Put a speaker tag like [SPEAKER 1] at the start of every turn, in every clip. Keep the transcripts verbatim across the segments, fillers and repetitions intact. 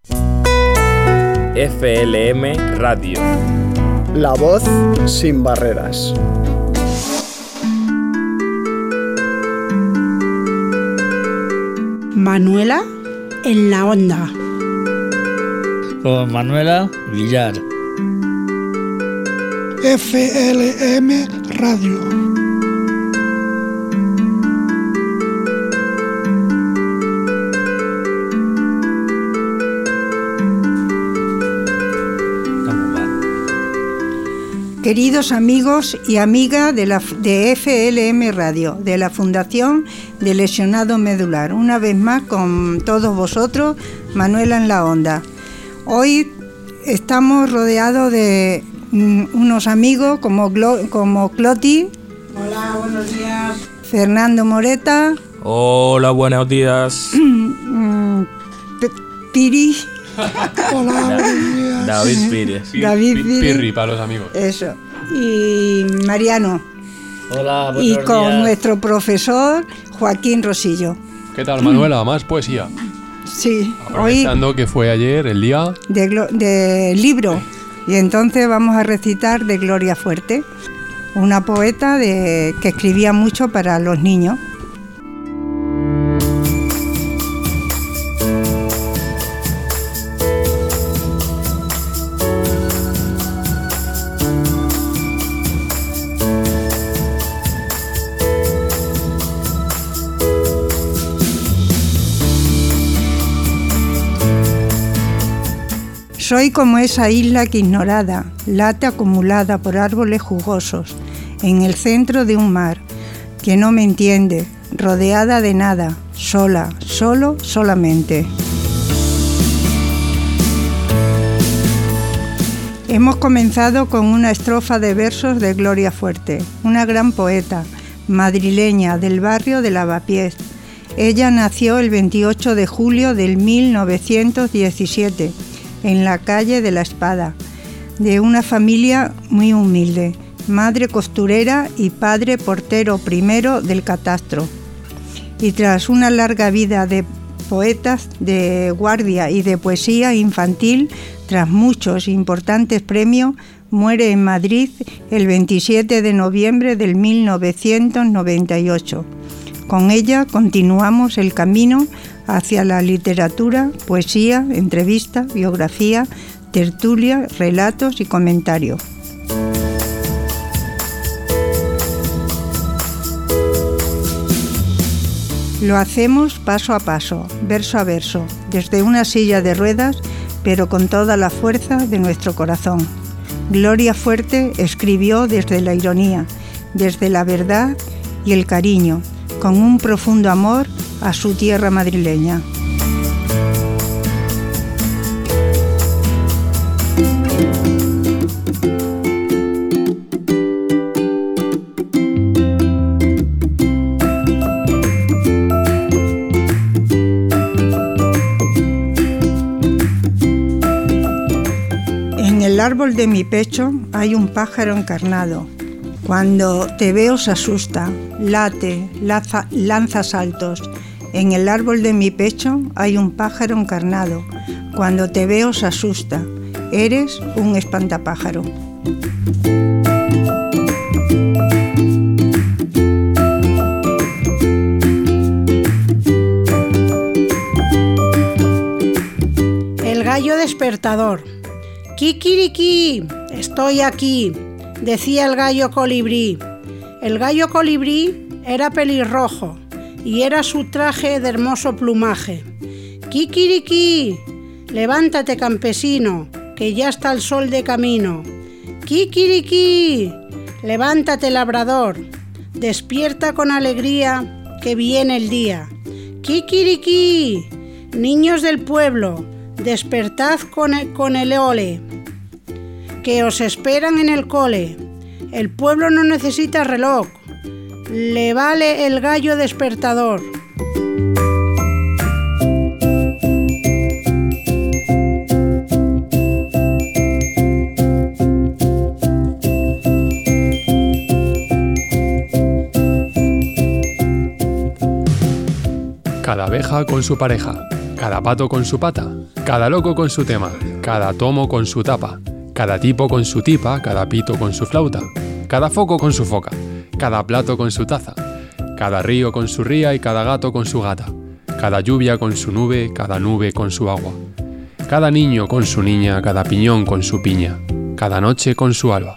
[SPEAKER 1] F L M Radio.
[SPEAKER 2] La voz sin barreras.
[SPEAKER 3] Manuela en la onda.
[SPEAKER 4] Con Manuela Villar.
[SPEAKER 5] F L M Radio.
[SPEAKER 3] Queridos amigos y amigas de, la, de F L M Radio, de la Fundación de Lesionado Medular, una vez más con todos vosotros, Manuela en la onda. Hoy estamos rodeados de mm, unos amigos como, Glo, como Cloti.
[SPEAKER 6] Hola, buenos días.
[SPEAKER 3] Fernando Moreta.
[SPEAKER 1] Hola, buenos días.
[SPEAKER 3] Piri.
[SPEAKER 5] Hola, buenos días.
[SPEAKER 1] David Pires.
[SPEAKER 3] David Piri.
[SPEAKER 7] Pirri para los amigos.
[SPEAKER 3] Eso. Y Mariano.
[SPEAKER 4] Hola, buenos
[SPEAKER 3] Y
[SPEAKER 4] días.
[SPEAKER 3] con nuestro profesor Joaquín Rosillo.
[SPEAKER 7] ¿Qué tal, Manuela? Más poesía.
[SPEAKER 3] Sí, hoy
[SPEAKER 7] Aprovechando que fue ayer el día
[SPEAKER 3] de, glo- de libro. Y entonces vamos a recitar de Gloria Fuerte, una poeta de, que escribía mucho para los niños. Soy como esa isla que ignorada, late acumulada por árboles jugosos, en el centro de un mar, que no me entiende, rodeada de nada, sola, solo, solamente. Hemos comenzado con una estrofa de versos de Gloria Fuerte, una gran poeta, madrileña del barrio de Lavapiés. Ella nació el veintiocho de julio del mil novecientos diecisiete, en la calle de la Espada, de una familia muy humilde, madre costurera y padre portero primero del catastro. Y tras una larga vida de poetas, de guardia y de poesía infantil, tras muchos importantes premios, muere en Madrid el veintisiete de noviembre del mil novecientos noventa y ocho. Con ella continuamos el camino hacia la literatura, poesía, entrevista, biografía, tertulia, relatos y comentarios. Lo hacemos paso a paso, verso a verso, desde una silla de ruedas, pero con toda la fuerza de nuestro corazón. Gloria Fuerte escribió desde la ironía, desde la verdad y el cariño, con un profundo amor a su tierra madrileña. En el árbol de mi pecho hay un pájaro encarnado. Cuando te veo se asusta, late, lanza, lanza saltos. En el árbol de mi pecho hay un pájaro encarnado. Cuando te veo se asusta, eres un espantapájaro.
[SPEAKER 6] El gallo despertador. Kikiriki, estoy aquí, decía el gallo colibrí. El gallo colibrí era pelirrojo y era su traje de hermoso plumaje. Kikiriki, levántate campesino, que ya está el sol de camino. Kikiriki, levántate labrador, despierta con alegría, que viene el día. Kikiriki, niños del pueblo, despertad con el, con el ole, que os esperan en el cole. El pueblo no necesita reloj, le vale el gallo despertador.
[SPEAKER 7] Cada abeja con su pareja, cada pato con su pata, cada loco con su tema, cada tomo con su tapa, cada tipo con su tipa, cada pito con su flauta, cada foco con su foca, cada plato con su taza, cada río con su ría y cada gato con su gata, cada lluvia con su nube, cada nube con su agua, cada niño con su niña, cada piñón con su piña, cada noche con su alba.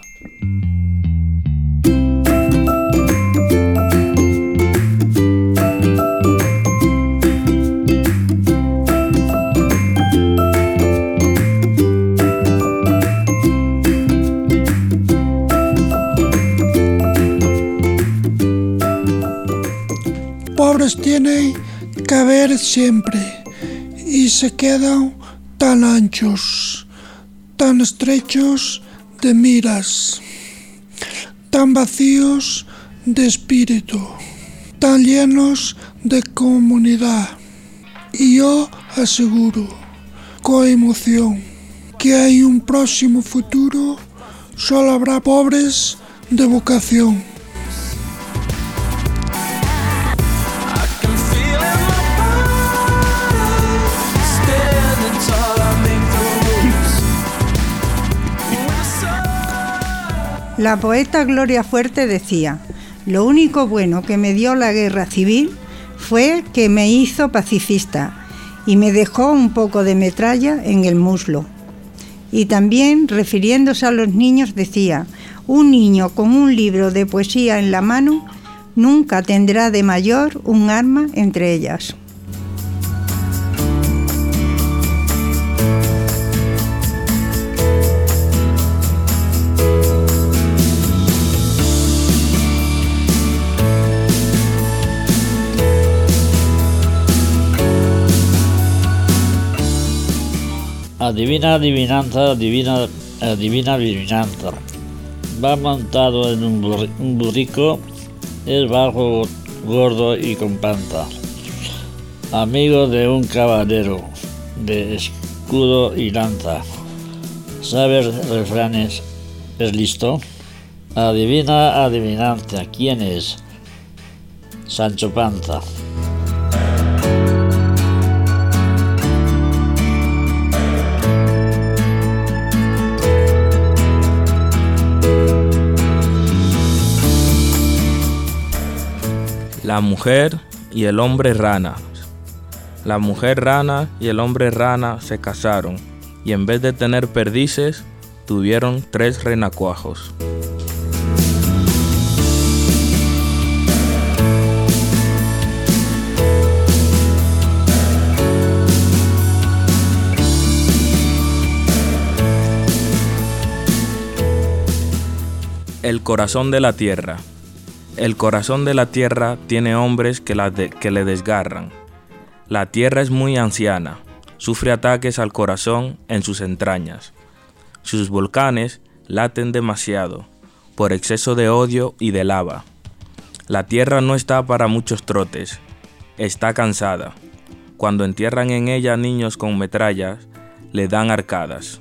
[SPEAKER 5] Pobres tienen que haber siempre y se quedan tan anchos, tan estrechos de miras, tan vacíos de espíritu, tan llenos de comunidad. Y yo aseguro, con emoción, que hay un próximo futuro, solo habrá pobres de vocación.
[SPEAKER 3] La poeta Gloria Fuerte decía: lo único bueno que me dio la guerra civil fue que me hizo pacifista y me dejó un poco de metralla en el muslo. Y también, refiriéndose a los niños, decía: un niño con un libro de poesía en la mano nunca tendrá de mayor un arma entre ellas.
[SPEAKER 4] Adivina adivinanza, adivina, adivina adivinanza. Va montado en un, burri, un burrico, es bajo, gordo y con panza. Amigo de un caballero, de escudo y lanza. Sabe refranes, ¿es listo? Adivina adivinanza, ¿quién es? Sancho Panza.
[SPEAKER 1] La mujer y el hombre rana. La mujer rana y el hombre rana se casaron y en vez de tener perdices, tuvieron tres renacuajos. El corazón de la tierra. El corazón de la tierra tiene hombres que, la de, que le desgarran. La tierra es muy anciana, sufre ataques al corazón en sus entrañas. Sus volcanes laten demasiado, por exceso de odio y de lava. La tierra no está para muchos trotes, está cansada. Cuando entierran en ella niños con metrallas, le dan arcadas.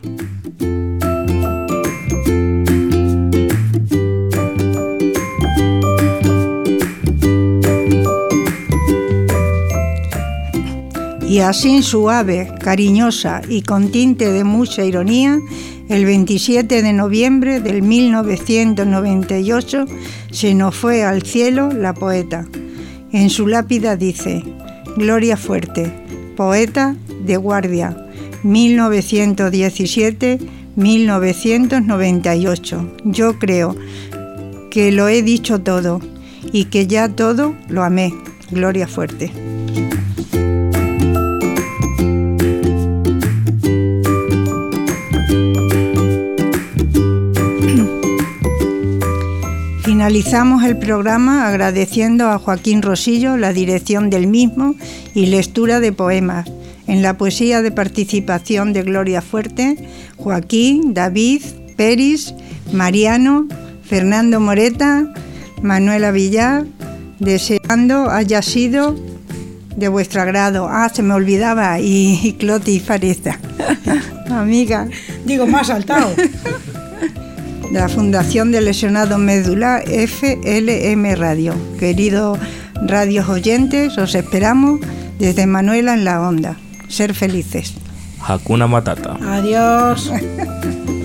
[SPEAKER 3] Y así suave, cariñosa y con tinte de mucha ironía, el veintisiete de noviembre del mil novecientos noventa y ocho se nos fue al cielo la poeta. En su lápida dice: Gloria Fuerte, poeta de guardia, mil novecientos diecisiete a mil novecientos noventa y ocho. Yo creo que lo he dicho todo y que ya todo lo amé. Gloria Fuerte. Finalizamos el programa agradeciendo a Joaquín Rosillo la dirección del mismo y lectura de poemas. En la poesía de participación de Gloria Fuerte, Joaquín, David, Peris, Mariano, Fernando Moreta, Manuela Villar, deseando haya sido de vuestro agrado. Ah, se me olvidaba, y, y Cloti Fareza, amiga.
[SPEAKER 6] Digo, más saltado.
[SPEAKER 3] De la Fundación de Lesionados Medular F L M Radio. Queridos radios oyentes, os esperamos desde Manuela en la Onda. ser felices.
[SPEAKER 1] Hakuna Matata.
[SPEAKER 6] Adiós.